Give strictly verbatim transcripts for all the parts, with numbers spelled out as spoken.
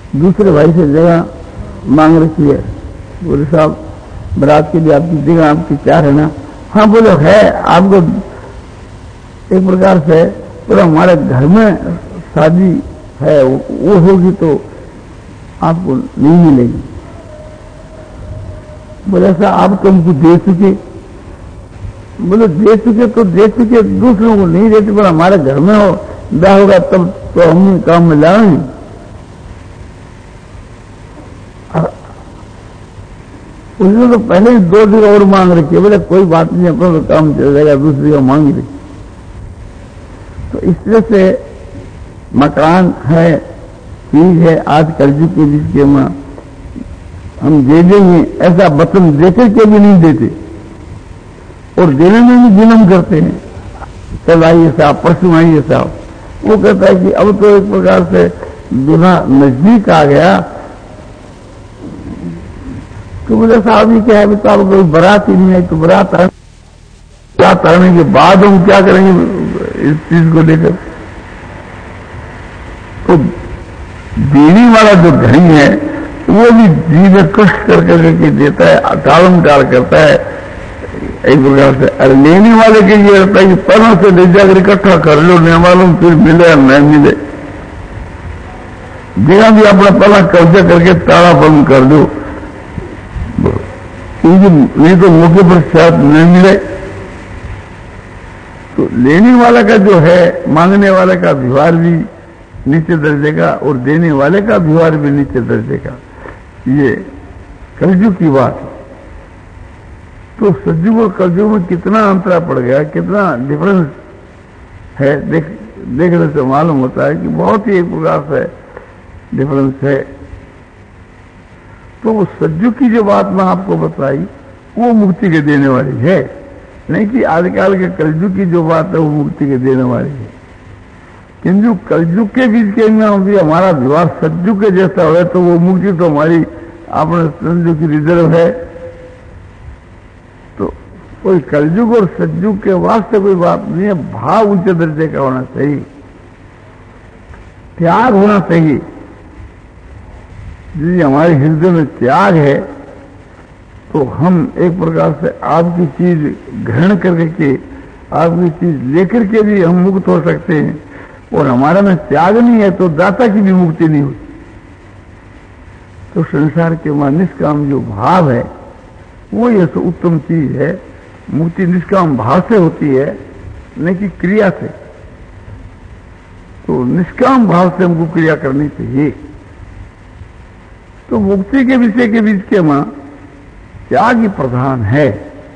दूसरे भाई से जगह मांग रखी है। बोले साहब बारात के लिए आपकी जगह आपकी क्या है ना? हाँ बोलो है आपको एक प्रकार से, पर हमारे घर में शादी है वो होगी तो आपको नहीं मिलेगी। बोले ऐसा आप तो हमको दे चुके। बोले दे चुके तो दे चुके, दूसरों को नहीं देते, पर हमारे घर में हो ब्याह होगा तब तो हम काम में लाएंगे। उसने तो पहले ही दो जगह और मांग रखी है। बोले कोई बात नहीं, अपना तो काम चल जाएगा, दूसरी जगह मांग रही। तो इस तरह से मकान है, चीज है, आज कलयुग के जिसके मां हम दे देंगे ऐसा वचन देकर के भी नहीं देते, और देने में भी जुल्म करते हैं। कल आइए साहब, परसों आइए साहब। वो कहता है कि अब तो एक प्रकार से दूल्हा नजदीक आ गया, तो बोले साहब ये क्या है, तो आप कोई बारात ही नहीं आई, तो बारात आने बारात आने के बाद हम क्या करेंगे इस चीज को लेकर? तो देने वाला जो धनी है वो भी जी में कष्ट कर करके देता है, टालम टाल करता है एक प्रकार से। अरे लेने वाले के लिए रहता है कि पहले से ले जाकर इकट्ठा कर लो, नहीं मालूम फिर मिले या नहीं मिले। जगह भी अपना पहला कब्जा करके ताला बंद कर दो, नहीं तो मौके पर शायद नहीं मिले। तो लेने वाला का जो है, मांगने वाले का व्यवहार भी नीचे दर्जे का और देने वाले का व्यवहार भी नीचे दर्जे का, ये कलयुग की बात है। तो सतयुग और कलयुग में कितना अंतरा पड़ गया, कितना डिफरेंस है, देख देखने से मालूम होता है कि बहुत ही एक प्रकार से डिफरेंस है। तो वो सतयुग की जो बात मैं आपको बताई वो मुक्ति के देने वाली है, नहीं कि आजकल के कलयुग की जो बात है वो मुक्ति के देने वाली है। किंतु कलयुग के बीच के में भी हमारा व्यवहार सतयुग के जैसा हो तो वो मुक्ति तो हमारी आपने सतयुग की रिजर्व है। तो कोई कलयुग और सतयुग के वास्ते कोई बात नहीं है, भाव ऊंचे दर्जे का होना चाहिए, त्याग होना चाहिए। यदि हमारे हृदय में त्याग है तो हम एक प्रकार से आपकी चीज ग्रहण करके, आपकी चीज लेकर के भी हम मुक्त हो सकते हैं। और हमारे में त्याग नहीं है तो दाता की भी मुक्ति नहीं होती। तो संसार के वहां निष्काम जो भाव है वो ये तो उत्तम चीज है। मुक्ति निष्काम भाव से होती है, नहीं कि क्रिया से। तो निष्काम भाव से हमको क्रिया करनी चाहिए। तो मुक्ति के विषय के बीच के मां त्याग ही प्रधान है।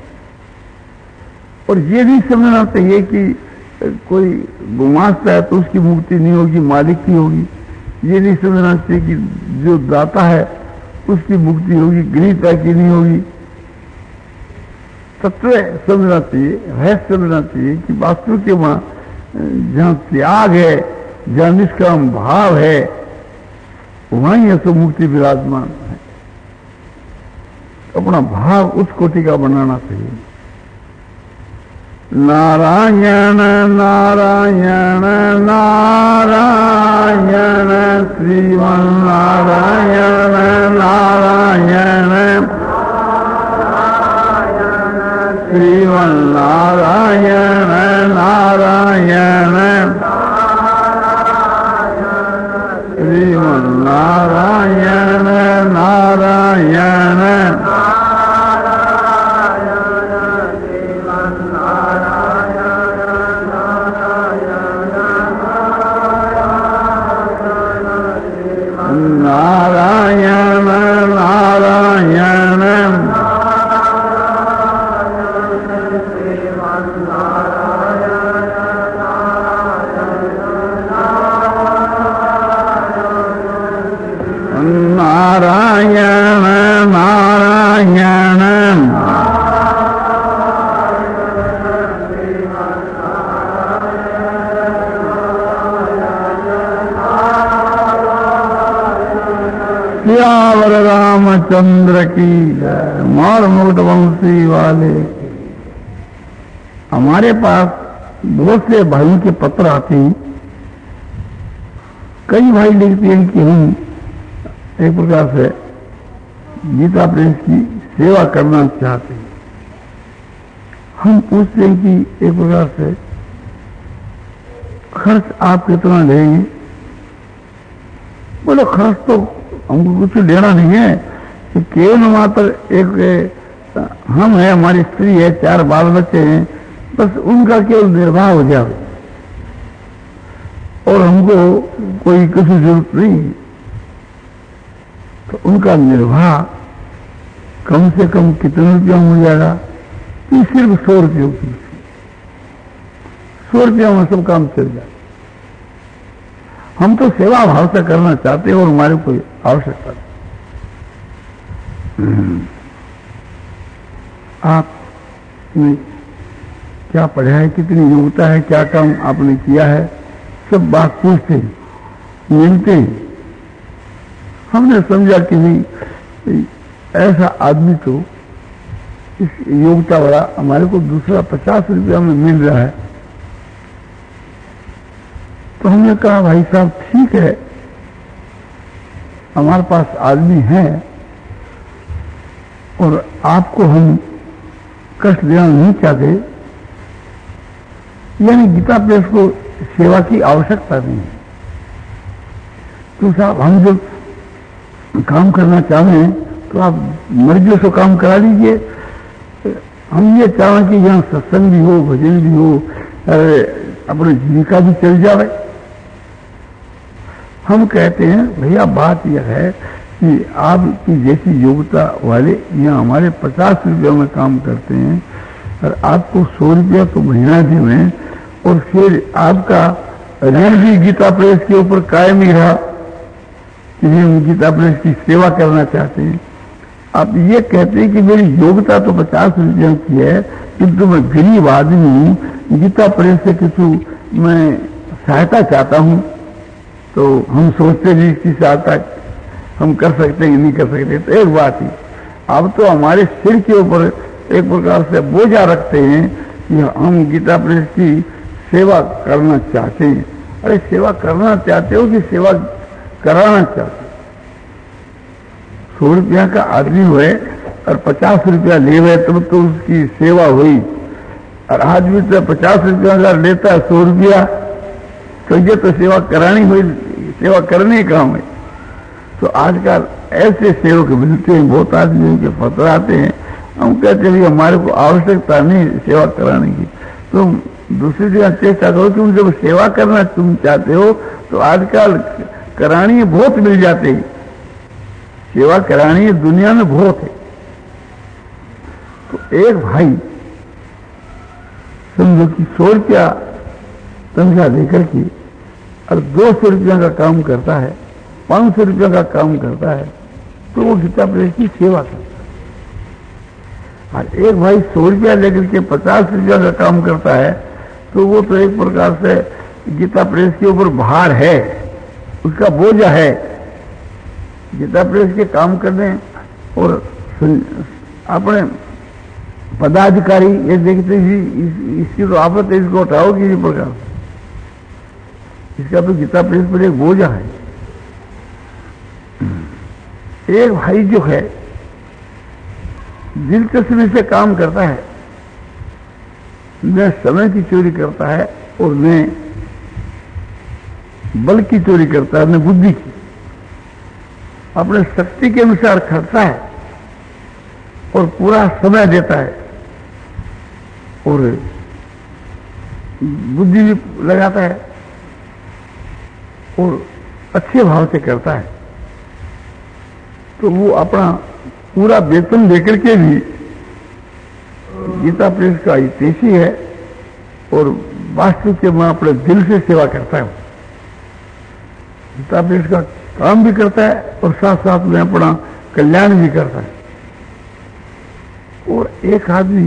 और ये भी समझना चाहिए कि कोई गुमास्ता है तो उसकी मुक्ति नहीं होगी, मालिक की होगी। ये नहीं समझना चाहिए कि जो दाता है उसकी मुक्ति होगी, गृहता की नहीं होगी। तत्व समझना चाहिए, रहस्य समझना चाहिए कि वास्तु के वहां जहां त्याग है, जहां निष्काम भाव है, वहीं है तो मुक्ति विराजमान है। अपना भाव उस कोटि का बनाना चाहिए। नारायण नारायण नारायण श्रीमन नारायण नारायण श्रीमन नारायण नारायण श्रीमन नारायण नारायण नारायण नारायण नारायण नारायण सियावर रामचंद्र की मार मुकुट वंशी वाले। हमारे पास बहुत से भाइयों के पत्र आते हैं। कई भाई लिखते हैं कि हम एक प्रकार से गीता प्रेस की सेवा करना चाहते हैं। हम पूछते हैं कि एक प्रकार से खर्च आप कितना लेंगे? बोले खर्च तो हमको कुछ लेना नहीं है, कि केवल मात्र एक हम है, हमारी स्त्री है, चार बाल बच्चे हैं, बस उनका केवल निर्वाह हो जाए और हमको कोई किसी जरूरत नहीं। तो उनका निर्वाह कम से कम कितने रुपया हो जाएगा? कि सिर्फ सौ रुपयों की, सौ रुपया में सब काम चल जाए। हम तो सेवा भाव से करना चाहते हैं और हमारे कोई आवश्यकता नहीं। आपने क्या पढ़ा है, कितनी योग्यता है, क्या काम आपने किया है, सब बात पूछते हैं, मिलते हैं। हमने समझा कि नहीं ऐसा आदमी तो इस योग्यता वाला हमारे को दूसरा पचास रुपया में मिल रहा है। तो हमने कहा भाई साहब ठीक है, हमारे पास आदमी है और आपको हम कष्ट देना नहीं चाहते, यानी गीता प्रेस को सेवा की आवश्यकता नहीं है। तो साहब हम जब काम करना चाहें तो आप मर्जियों से काम करा लीजिए। हम ये चाहें कि यहाँ सत्संग भी हो, भजन भी हो, अपनी जीविका भी चल जाए। हम कहते हैं भैया बात यह है कि आपकी जैसी योग्यता वाले यहाँ हमारे पचास रुपये में काम करते हैं और आपको सौ रुपया तो महीना दें और फिर आपका ऋण भी गीता प्रेस के ऊपर कायम ही रहा कि हम गीता प्रेस की सेवा करना चाहते हैं। आप ये कहते हैं कि मेरी योग्यता तो पचास रुपये की है, किंतु मैं गरीब आदमी हूँ, गीता प्रेस से किसी मैं सहायता चाहता हूँ। तो हम सोचते भी इसकी सहायता हम कर सकते हैं नहीं कर सकते। तो एक बात ही, अब तो हमारे सिर के ऊपर एक प्रकार से बोझा रखते हैं कि हम गीता प्रेस की सेवा करना चाहते हैं। अरे सेवा करना चाहते हो कि सेवा कराना चाहते हो? सौ रुपया का आदमी हुए और पचास रुपया ले हुए तब तो उसकी सेवा हुई, और आदमी तो पचास रुपया का लेता है सौ रुपया, तो ये तो सेवा करानी हुई, सेवा करने का काम है। तो आजकल ऐसे सेवक मिलते हैं, बहुत आदमी के पत्र आते हैं, हम कहते हैं हमारे को आवश्यकता नहीं सेवा कराने की। तुम दूसरी जगह चेष्टा करो, तुम जब सेवा करना तुम चाहते हो तो आजकल करानी बहुत मिल जाते हैं, सेवा करानी दुनिया में बहुत है। तो एक भाई समझो कि सौ रुपया तनख्वाह देकर के और दो सौ रुपया का काम करता है, पांच सौ रुपया का काम करता है, तो वो गीता प्रेस की सेवा करता है। और एक भाई सौ रुपया लेकर के पचास रुपया का काम करता है, तो वो तो एक प्रकार से गीता प्रेस के ऊपर भार है, उसका बोझा है। गीता प्रेस के काम करने और अपने पदाधिकारी ये देखते जी इस, इसकी तो आफत है, इसको उठाओ किसी प्रकार, इसका तो गीता प्रेस पर एक बोझा है। एक भाई जो है दिलचस्पी से काम करता है, न समय की चोरी करता है और न बल की चोरी करता है, न बुद्धि की, अपने शक्ति के अनुसार खर्चता है और पूरा समय देता है और बुद्धि भी लगाता है और अच्छे भाव से करता है। तो वो अपना पूरा वेतन लेकर के भी गीता प्रेस का हितैषी है और वास्तव के मैं अपने दिल से सेवा करता हूं। गीता प्रेस का काम भी करता है और साथ साथ में अपना कल्याण भी करता है। और एक आदमी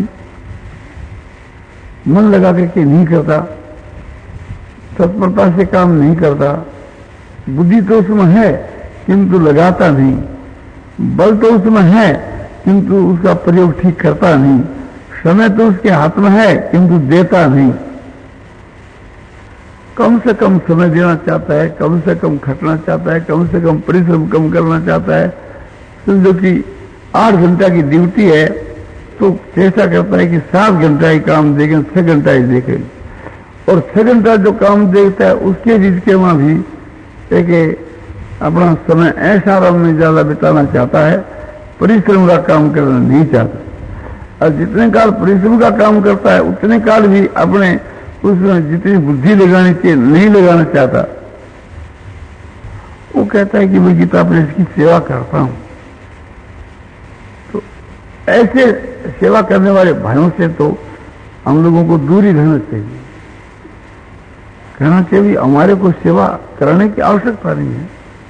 मन लगा करके नहीं करता, तत्परता से काम नहीं करता, बुद्धि तो उसमें है किंतु लगाता नहीं, बल तो उसमें है किंतु उसका प्रयोग ठीक करता नहीं, समय तो उसके हाथ में है किंतु देता नहीं। कम से कम समय देना चाहता है, कम से कम खटना चाहता है, कम से कम परिश्रम कम करना चाहता है। समझो कि आठ घंटा की ड्यूटी है तो चेष्टा करता है कि सात घंटा ही काम देखें, छह घंटा ही देखें। और छह घंटा जो काम देखता है उसके बीच के वहां भी एक अपना समय ऐसा आराम में ज्यादा बिताना चाहता है, परिश्रम का काम करना नहीं चाहता। और जितने काल परिश्रम का काम करता है उतने काल भी अपने उसमें जितनी बुद्धि लगानी चाहिए नहीं लगाना चाहता। वो कहता है कि मैं गीता प्रेस की सेवा करता हूं। तो ऐसे सेवा करने वाले भाइयों से तो हम लोगों को दूर ही रहना चाहिए। कहना चाहिए हमारे को सेवा कराने की आवश्यकता नहीं है।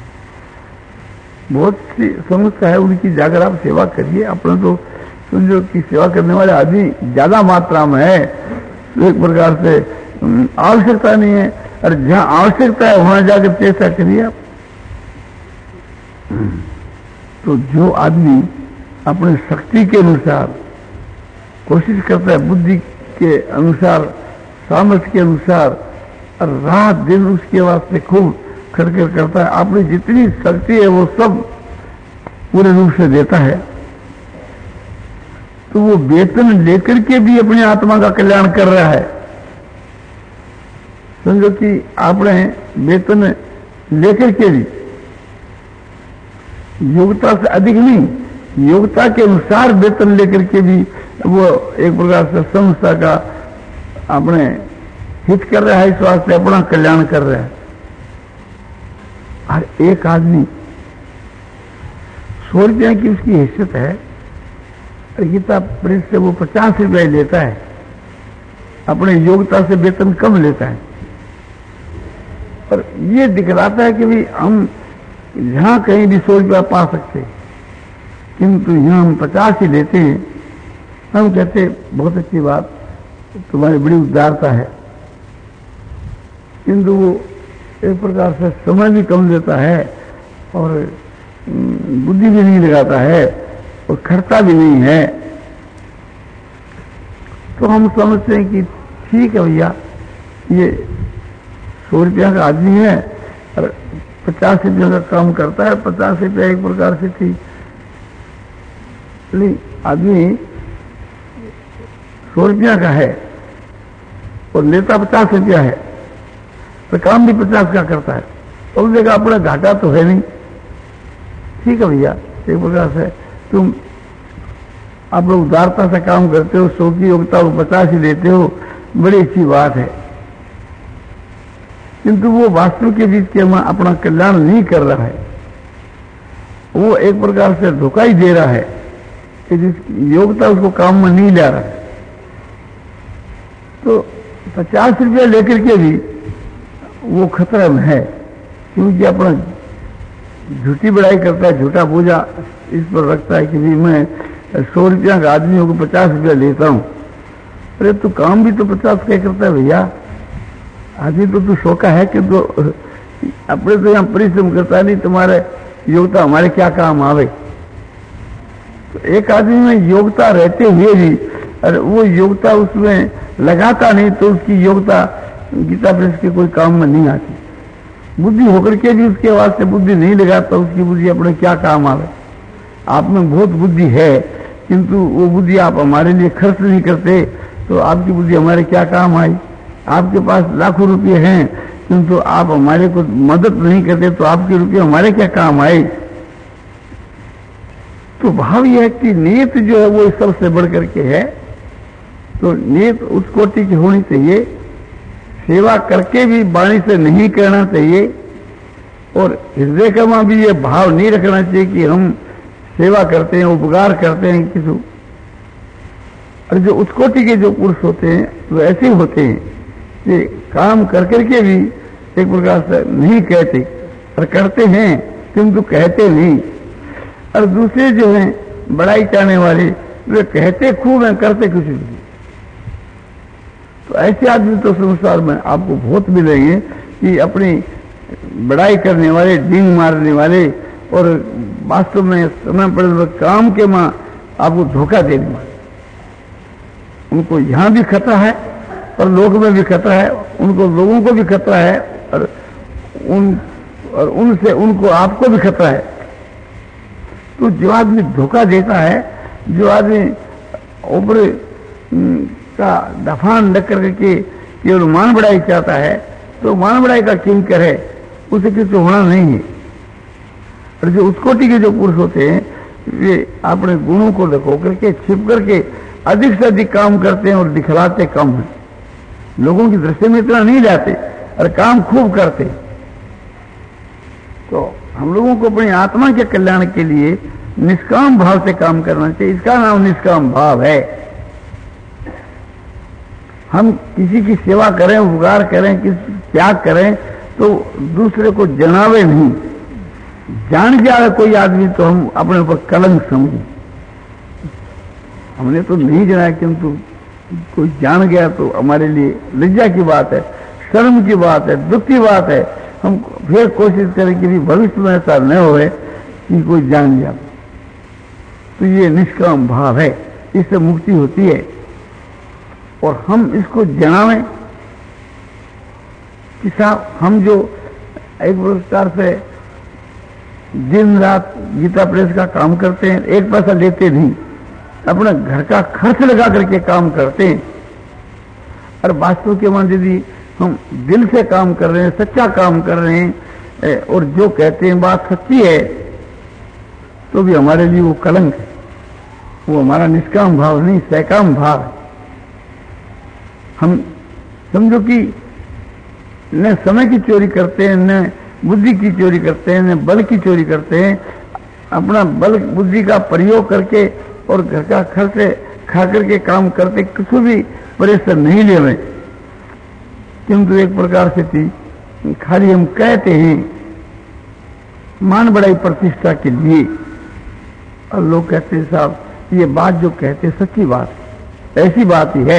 बहुत सी समस्या है उनकी, जाकर आप सेवा करिए। अपने तो समझो कि सेवा करने वाले आदमी ज्यादा मात्रा में है, तो एक प्रकार से आवश्यकता नहीं है। और जहां आवश्यकता है वहां जाकर चेष्टा करिए आप। तो जो आदमी अपने शक्ति के अनुसार कोशिश करता है, बुद्धि के अनुसार, सामर्थ्य के अनुसार, और रात दिन उसके वास्ते खूब खड़कर करता है, अपनी जितनी शक्ति है वो सब पूरे रूप से देता है, तो वो वेतन लेकर के भी अपनी आत्मा का कल्याण कर रहा है। समझो कि आपने वेतन लेकर के भी, योग्यता से अधिक नहीं, योग्यता के अनुसार वेतन लेकर के भी वो एक प्रकार से संस्था का अपने हित कर रहा है, इस वास्ते अपना कल्याण कर रहा है। और एक आदमी सौ रुपया की उसकी हैसियत है, गीता प्रेस से वो पचास रुपया लेता है, अपने योग्यता से वेतन कम लेता है। और ये दिखलाता है कि भाई हम यहां कहीं भी सौ रुपया पा सकते हैं, किंतु यहां हम पचास ही लेते हैं। हम कहते बहुत अच्छी बात, तुम्हारी बड़ी उदारता है, किंतु वो एक प्रकार से समय भी कम देता है और बुद्धि भी नहीं लगाता है और खर्चा भी नहीं है। तो हम समझते हैं कि ठीक है भैया, ये सौ रुपया का आदमी है और पचास रुपया का काम करता है, पचास रुपया एक प्रकार से ठीक। नहीं, आदमी सौ रुपया का है और लेता पचास रुपया है, तो काम भी पचास का करता है, तो उस जगह अपना घाटा तो है नहीं। ठीक है भैया, एक प्रकार से तुम आप लोग उदारता से काम करते हो, सौ की योग्यता को पचास ही देते हो, बड़ी अच्छी बात है। किंतु वो वास्तव के बीच के में अपना कल्याण नहीं कर रहा है, वो एक प्रकार से धोखा ही दे रहा है कि जिसकी योग्यता उसको काम में नहीं ला रहा है। तो पचास रुपया लेकर के भी वो खतरा में है, क्योंकि अपना झूठी बड़ाई करता है, झूठा बोझा इस पर रखता है कि भी मैं सौ रुपया का आदमी होकर पचास रुपया लेता हूं। अरे तू काम भी तो पचास का करता है भैया, आदमी तो तू सौ का है कि तो अपने तो यहां परिश्रम करता नहीं, तुम्हारे योग्यता हमारे क्या काम आवे। तो एक आदमी में योग्यता रहते हुए भी अरे वो योग्यता उसमें लगाता नहीं, तो उसकी योग्यता गीता प्रेस के कोई काम में नहीं आती। बुद्धि होकर के भी उसके वास्ते बुद्धि नहीं लगाता, उसकी बुद्धि अपने क्या काम आवे। आप में बहुत बुद्धि है, किंतु वो बुद्धि आप हमारे लिए खर्च नहीं करते, तो आपकी बुद्धि हमारे क्या काम आई। आपके पास लाखों रुपए हैं, किंतु आप हमारे को मदद नहीं करते, तो आपके रुपये हमारे क्या काम आए। तो भाव यह है कि नीयत जो है वो सबसे बढ़ करके है। तो नीयत उस कोटि की होनी चाहिए, सेवा करके भी वाणी से नहीं करना चाहिए, और हृदय का में भी ये भाव नहीं रखना चाहिए कि हम सेवा करते हैं, उपकार करते हैं किसी। और जो उस कोटि के जो पुरुष होते हैं वो ऐसे होते हैं कि काम कर करके भी एक प्रकार से नहीं कहते, और करते हैं किंतु कहते नहीं। और दूसरे जो हैं बड़ाई चाहने वाले, वे कहते खूब हैं, करते कुछ नहीं। तो ऐसे आदमी तो संसार में आपको बहुत मिलेंगे कि अपनी बड़ाई करने वाले, डींग मारने वाले, और वास्तव में समय पड़े काम के मां आपको धोखा देने वाले। उनको यहां भी खतरा है पर लोक में भी खतरा है, उनको लोगों को भी खतरा है, और उन और उनसे उनको आपको भी खतरा है। तो जो आदमी धोखा देता है, जो आदमी ऊपर का दफान न करके केवल मान बढ़ाई चाहता है, तो मान बढ़ाई का किंकर है, उसे किसी होना नहीं है। और जो उस कोटि के जो पुरुष होते हैं, वे अपने गुणों को लुको करके छिप करके अधिक से अधिक काम करते हैं और दिखलाते कम हैं। लोगों की दृष्टि में इतना नहीं जाते और काम खूब करते। तो हम लोगों को अपनी आत्मा के कल्याण के लिए निष्काम भाव से काम करना चाहिए। इसका नाम निष्काम भाव है। हम किसी की सेवा करें, उपकार करें, किसी त्याग करें, तो दूसरे को जनावे नहीं। जान गया कोई आदमी तो हम अपने ऊपर कलंक समझें। हमने तो नहीं जाना, किंतु कोई जान गया तो हमारे लिए लज्जा की बात है, शर्म की बात है, दुख की बात है। हम फिर कोशिश करें कि भी भविष्य में ऐसा न होए कि कोई जान गया। तो ये निष्काम भाव है, इससे मुक्ति होती है। और हम इसको जनावें कि साहब हम जो एक प्रकार से दिन रात गीता प्रेस का काम करते हैं, एक पैसा लेते नहीं, अपना घर का खर्च लगा करके काम करते हैं। और वास्तव के मान यदि हम दिल से काम कर रहे हैं, सच्चा काम कर रहे हैं, और जो कहते हैं बात सच्ची है, तो भी हमारे लिए वो कलंक है। वो हमारा निष्काम भाव नहीं, सकाम भाव है। हम समझो कि न समय की चोरी करते हैं, न बुद्धि की चोरी करते हैं, न बल की चोरी करते हैं। अपना बल बुद्धि का प्रयोग करके और घर का खर्च खा करके काम करते, किसी भी परिश्रम नहीं ले रहे, किंतु एक प्रकार से थी खाली हम कहते हैं मान बढ़ाई प्रतिष्ठा के लिए। और लोग कहते हैं साहब ये बात जो कहते सच्ची बात, ऐसी बात ही है।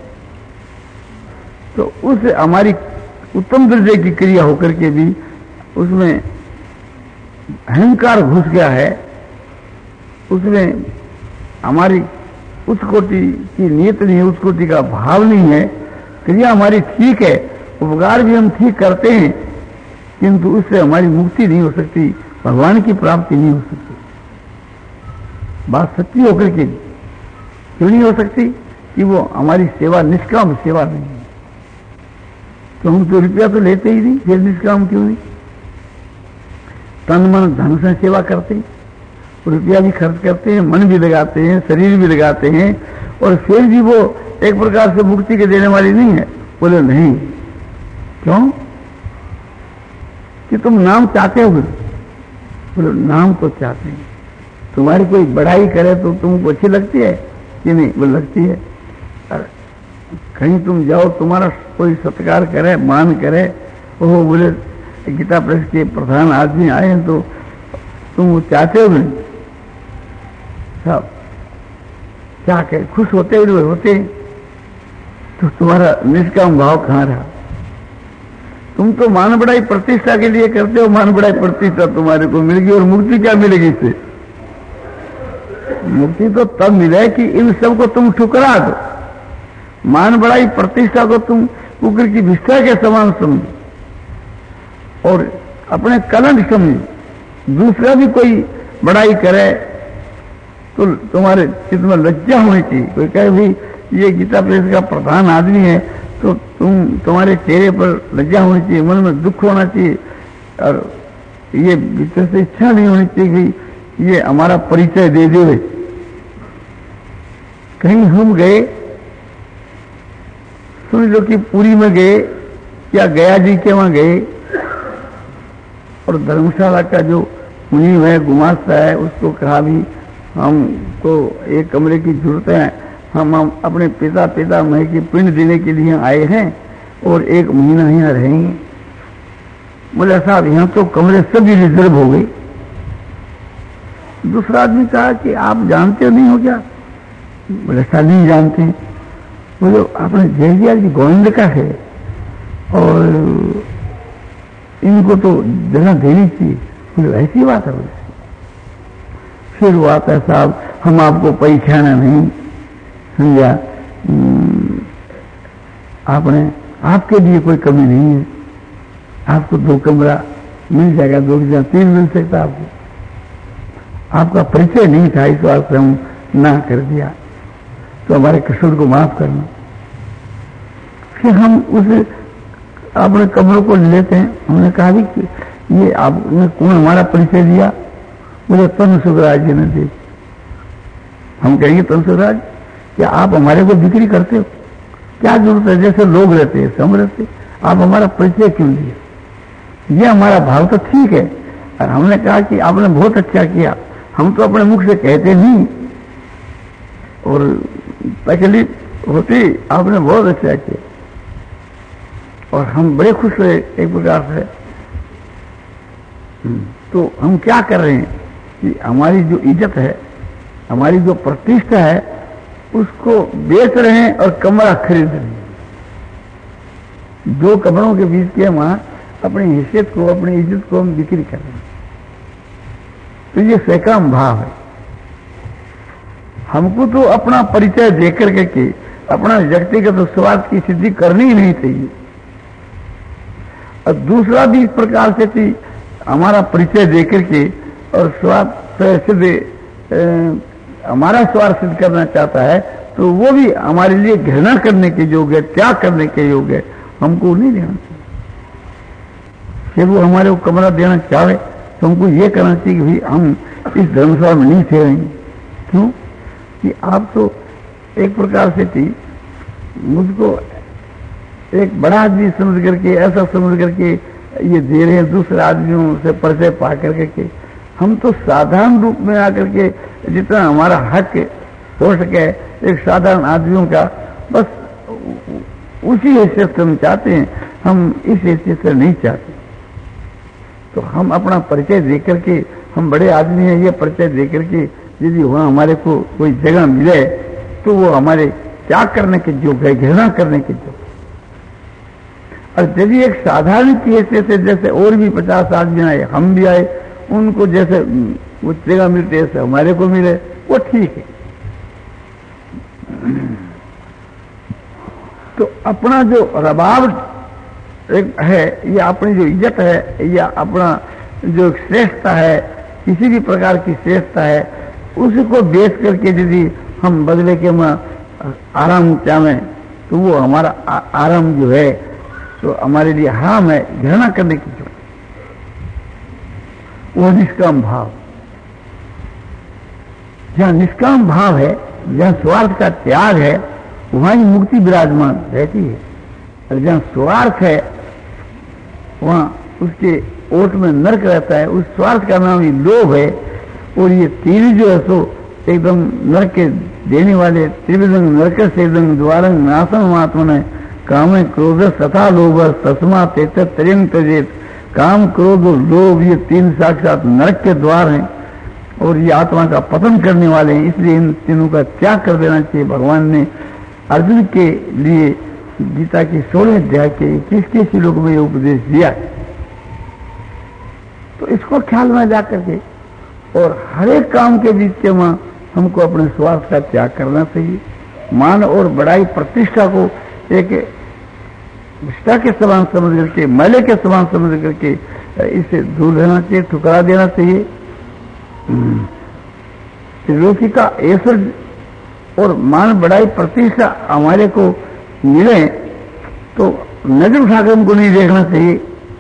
तो उस हमारी उत्तम दर्जे की क्रिया होकर के भी उसमें अहंकार घुस गया है, उसमें हमारी उस कोटि की नीयत नहीं है, उस कोटि का भाव नहीं है। क्रिया हमारी ठीक है, उपकार भी हम ठीक करते हैं, किंतु उससे हमारी मुक्ति नहीं हो सकती, भगवान की प्राप्ति नहीं हो सकती। बात सच्ची होकर के क्यों नहीं हो सकती कि वो हमारी सेवा निष्काम सेवा नहीं है। तो हम तो रुपया तो लेते ही नहीं, फिर निष्काम क्यों नहीं? तन मन धन से सेवा करते हैं, रुपया भी खर्च करते हैं, मन भी लगाते हैं, शरीर भी लगाते हैं, और फिर भी वो एक प्रकार से मुक्ति के देने वाली नहीं है। बोले नहीं, क्यों? कि तुम नाम चाहते हो? बोले नाम तो चाहते हैं। तुम्हारी कोई बड़ाई करे तो तुमको अच्छी लगती है कि नहीं? बोले लगती है। कहीं तुम जाओ, तुम्हारा कोई सत्कार करे, मान करे, ओह बोले गीता प्रेस के प्रधान आदमी आए हैं, तो तुम वो चाहते हो नहीं? सब क्या कहे, खुश होते हुए होते, तो तुम्हारा निष्काम भाव कहां रहा? तुम तो मान बढ़ाई प्रतिष्ठा के लिए करते हो, मान बढ़ाई प्रतिष्ठा तुम्हारे को मिल गई, और मुक्ति क्या मिलेगी इससे? मुक्ति तो तब मिले कि इन सब को तुम ठुकरा दो। मान बढ़ाई प्रतिष्ठा को तुम कुकर की विष्ठा के समान समझो और अपने कलंक समझो। दूसरा भी कोई बड़ाई करे तो तुम्हारे चित्त में लज्जा होनी चाहिए। कोई कहे भी ये गीता प्रेस का प्रधान आदमी है, तो तुम तुम्हारे चेहरे पर लज्जा होनी चाहिए, मन में दुख होना चाहिए, और ये भीतर से इच्छा नहीं होनी चाहिए कि ये हमारा परिचय दे दे। कहीं हम गए, सुन लो कि पुरी में गए या गया जी के वहां गए, और धर्मशाला का जो मुनि है, गुमास्ता है, उसको कहा भी हमको एक कमरे की जरूरत है, हम, हम अपने पिता पिता मह की पिंड देने के लिए आए हैं और एक महीना यहाँ रहेंगे। बोले साहब यहाँ तो कमरे सभी रिजर्व हो गए। दूसरा आदमी कहा कि आप जानते हो नहीं हो क्या? बोले ऐसा नहीं जानते हैं। बोले आपने जयदिया जी गोविंद का है और इनको तो जगह देनी चाहिए। बोले ऐसी बात है? बोले फिर वो आता है साहब हम आपको पहचाना नहीं, समझा, आपने आपके लिए कोई कमी नहीं है, आपको दो कमरा मिल जाएगा, दो की जगह तीन मिल सकता आपको। आपका परिचय नहीं था, इस बात से हम ना कर दिया, तो हमारे कसूर को माफ करना। फिर हम उस अपने कमरों को लेते हैं। हमने कहा भी कि ये आपने कौन हमारा परिचय दिया? मुझे तन सुखराज जी ने दी। हम कहेंगे तन सुखराज क्या आप हमारे को बिक्री करते हो? क्या जरूरत है? जैसे लोग रहते हैं हम रहते, आप हमारा परिचय क्यों दिए? ये हमारा भाव तो ठीक है। और हमने कहा कि आपने बहुत अच्छा किया, हम तो अपने मुख से कहते नहीं और तकलीफ होती, आपने बहुत अच्छा किया और हम बड़े खुश हुए एक प्रकार से। तो हम क्या कर रहे हैं कि हमारी जो इज्जत है, हमारी जो प्रतिष्ठा है, उसको बेच रहे हैं और कमरा खरीद रहे हैं। दो कमरों के बीच के वहां अपनी हैसियत को, अपनी इज्जत को हम बिक्री कर रहे हैं। तो ये सकाम भाव है। हमको तो अपना परिचय देकर के अपना व्यक्तिगत स्वार्थ की सिद्धि करनी ही नहीं चाहिए। और दूसरा भी इस प्रकार से कि हमारा परिचय देकर के और स्वार्थ सिद्ध हमारा स्वार्थ सिद्ध करना चाहता है, तो वो भी हमारे लिए घृणा करने के योग्य है, त्याग करने के योग्य है। हमको नहीं देना चाहिए। फिर वो हमारे को कमरा देना चाहे तो हमको ये करना चाहिए कि भाई हम इस धर्मशाला में नहीं ठहरेंगे। क्यों? कि आप तो एक प्रकार से थी मुझको एक बड़ा आदमी समझ करके, ऐसा समझ करके ये दे रहे हैं दूसरे आदमियों से परिचय पा करके के। हम तो साधारण रूप में आकर के जितना हमारा हक हो सके एक साधारण आदमियों का, बस उसी हैसियत से हम चाहते हैं, हम इस हैसियत से नहीं चाहते। तो हम अपना परिचय देकर के हम बड़े आदमी हैं, ये परिचय देकर के यदि वहां हमारे को कोई जगह मिले तो वो हमारे त्याग करने के योग्य है, घृणा करने के योग्य। और यदि एक साधारण की हैसियत से जैसे और भी पचास आदमी आए, हम भी आए, उनको जैसे वो जगह मिलती है हमारे को मिले, वो ठीक है। तो अपना जो रबाब एक है, या अपनी जो इज्जत है, या अपना जो श्रेष्ठता है, किसी भी प्रकार की श्रेष्ठता है, उसको बेच करके यदि हम बदले के में आराम चाहें तो वो हमारा आराम जो है तो हमारे लिए हराम है, घृणा करने की जो वो निष्काम भाव। जहां निष्काम भाव है, जहां स्वार्थ का त्याग है, वहां ही मुक्ति विराजमान रहती है। और जहां स्वार्थ है वहां उसके ओट में नरक रहता है। उस स्वार्थ का नाम ही लोभ है। और ये तीन जो है सो एकदम नरक के देने वाले, त्रिविधंग नरक से एकदम द्वारंग नासम महात्मा ने काम क्रोध तथा लोभ तस्मा तेत त्रियंग त्यजेत। काम क्रोध और लोभ ये तीन साक्षात नरक के द्वार हैं और ये आत्मा का पतन करने वाले हैं। इसलिए इन तीनों का त्याग कर देना चाहिए। भगवान ने अर्जुन के लिए गीता की सोलह अध्याय के इक्कीस के श्लोक में उपदेश दिया। तो इसको ख्याल में जा करके और हर एक काम के बीच के वहां हमको अपने स्वार्थ का त्याग करना चाहिए। मान और बड़ाई प्रतिष्ठा को एक निष्ठा के समान समझ करके, मैले के समान समझ करके इसे दूर रहना चाहिए, ठुकरा देना चाहिए। त्रिलोकी का ऐश्वर्य और मान बड़ाई प्रतिष्ठा हमारे को मिले तो नजर उठाकर हमको नहीं देखना चाहिए।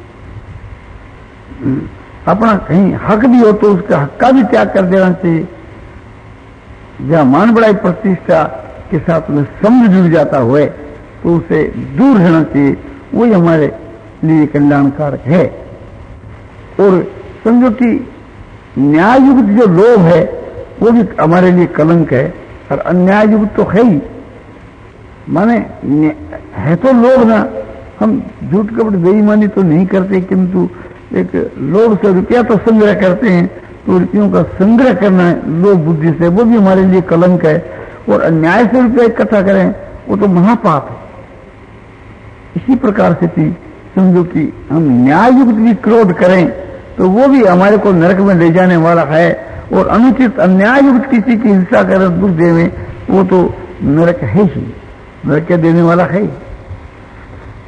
अपना कहीं हक भी हो तो उसका हक का भी त्याग कर देना चाहिए। जहां मान बड़ाई प्रतिष्ठा के साथ में संबंध जुड़ जाता हुए तो उसे दूर रहना चाहिए। वही हमारे लिए कल्याणकारक है। और समझो कि न्याययुक्त जो लोभ है वो भी हमारे लिए कलंक है और अन्याययुक्त तो है ही। माने है तो लोभ ना, हम झूठ कपट बेईमानी तो नहीं करते, किंतु एक लोभ से रुपया तो संग्रह करते हैं। तो रुपयों का संग्रह करना है लोभ बुद्धि से, वो भी हमारे लिए कलंक है। और अन्याय से रुपया इकट्ठा करें वो तो महापाप है। इसी प्रकार से भी समझो कि हम न्याययुक्त भी क्रोध करें तो वो भी हमारे को नरक में ले जाने वाला है। और अनुचित अन्याययुक्त किसी की हिंसा करें, दुख देवे, वो तो नरक है ही, नरक देने वाला है।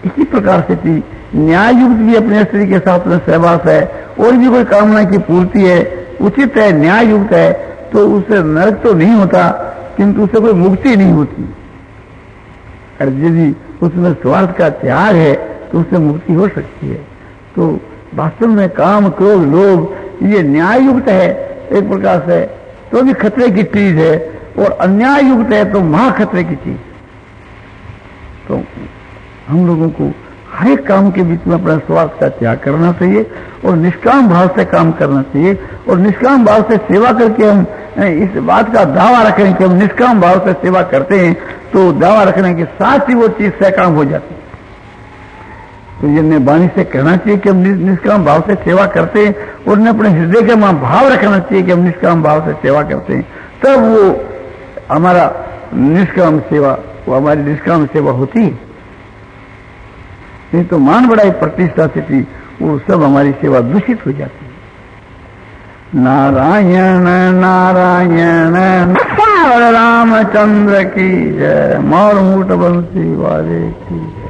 इसी प्रकार से थी न्याय युक्त भी अपने स्त्री के साथ में सहवास है और भी कोई कामना की पूर्ति है, उचित है, न्याय युक्त है, तो उससे नरक तो नहीं होता, किंतु उससे कोई मुक्ति नहीं होती। और यदि उसमें स्वार्थ का त्याग है तो उससे मुक्ति हो सकती है। तो वास्तव में काम, क्रोध, लोभ ये न्याय युक्त है एक प्रकार से तो भी खतरे की चीज है, और अन्याय युक्त है तो महा खतरे की चीज। तो हम लोगों को हर एक काम के बीच में अपना स्वार्थ का त्याग करना चाहिए और निष्काम भाव से काम करना चाहिए, और निष्काम भाव से सेवा करके हम इस बात का दावा रखें कि हम निष्काम भाव से सेवा करते हैं, तो दावा रखने के साथ ही वो चीज सकाम हो जाती है। तो ये वाणी से कहना चाहिए कि हम निष्काम भाव से सेवा करते हैं, और उन्हें अपने हृदय के वहां भाव रखना चाहिए कि हम निष्काम भाव से सेवा करते हैं, तब वो हमारा निष्काम सेवा वो हमारी निष्काम सेवा होती है। नहीं तो मान बढ़ाई प्रतिष्ठा से थी वो सब हमारी सेवा दूषित हो जाती है। नारायण नारायण रामचंद्र की जय, मोर मूठ बंसी वाले की।